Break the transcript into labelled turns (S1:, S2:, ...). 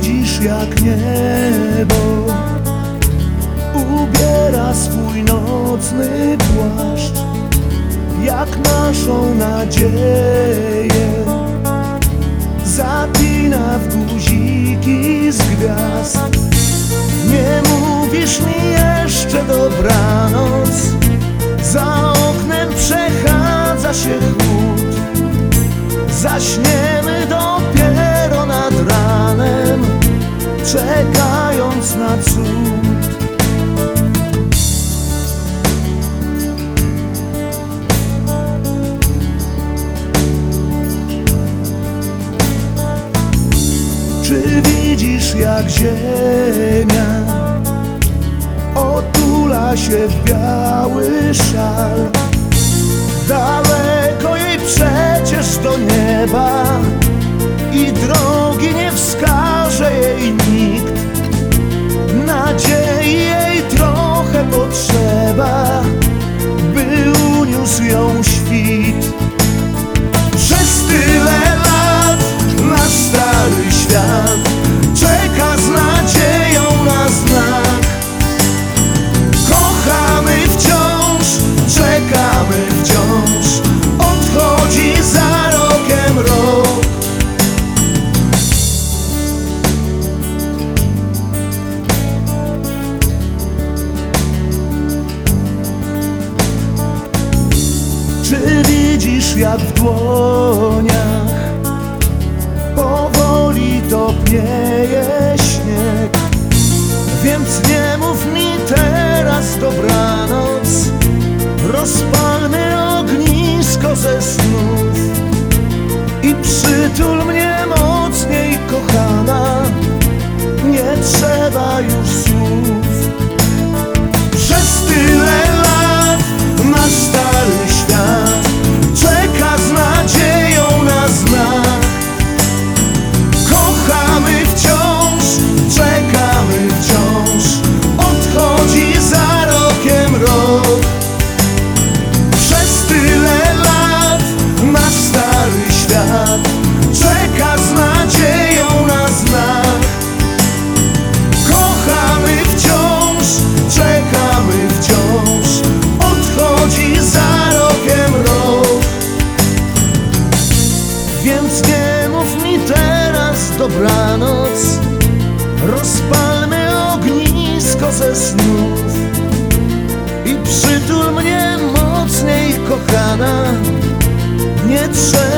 S1: widzisz, jak niebo ubiera swój nocny płaszcz, jak naszą nadzieję zapina w guziki z gwiazd. Nie mówisz mi jeszcze dobranoc, za oknem przechadza się chłód. Zaśniemy dopiero nad ranem, czekając na cud. Czy widzisz, jak ziemia otula się w biały szal? Daleko jej przecież do nieba i drogi nie wskaże jej nikt. Nadziei jej trochę potrzeba, by uniósł ją świt. Przez tyle lat nasz stary świat czeka z nadzieją na znak. Kochamy wciąż, czekamy wciąż, odchodzi za rokiem rok. Czy widzisz, jak w dłoniach powoli topnieje śnieg? Więc nie mów mi teraz dobranoc, rozpalmy ognisko ze snów i przytul mnie mocniej, kochana, nie trzeba już słów. Przez tyle lat nasz stary świat czeka z nadzieją na znak. Kochamy wciąż, czekamy wciąż, odchodzi za rokiem rok. Przez tyle lat nasz stary świat czeka z nadzieją na znak. Kochamy wciąż, czekamy wciąż, odchodzi za rokiem rok. Więc nie mów mi teraz dobranoc, rozpalmy ognisko ze snów i przytul mnie mocniej, kochana, nie trzeba